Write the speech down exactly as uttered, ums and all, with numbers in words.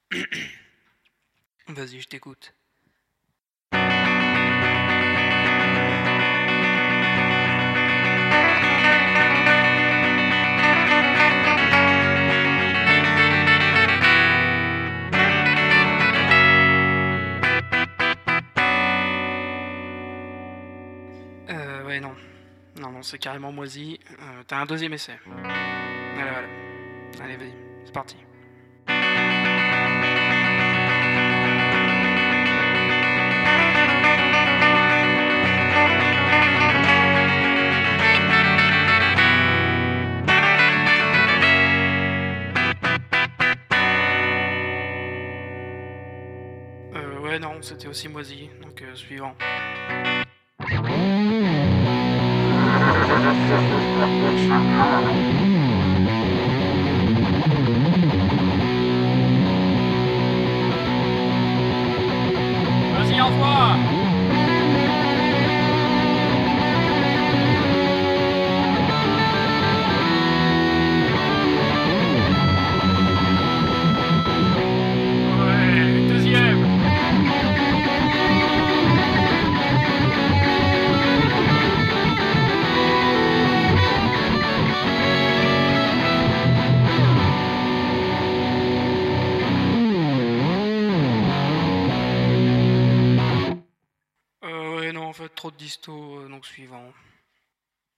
Vas-y, je t'écoute. Euh, ouais, non. Non, non, c'est carrément moisi. Euh, T'as un deuxième essai. Voilà, voilà. Allez, vas-y, c'est parti. Euh, ouais, non, c'était aussi moisi. Donc, euh, suivant. Vas-y, envoie! Ouais, une deuxième! Euh, ouais, non, en fait, trop de disto, euh, donc suivant.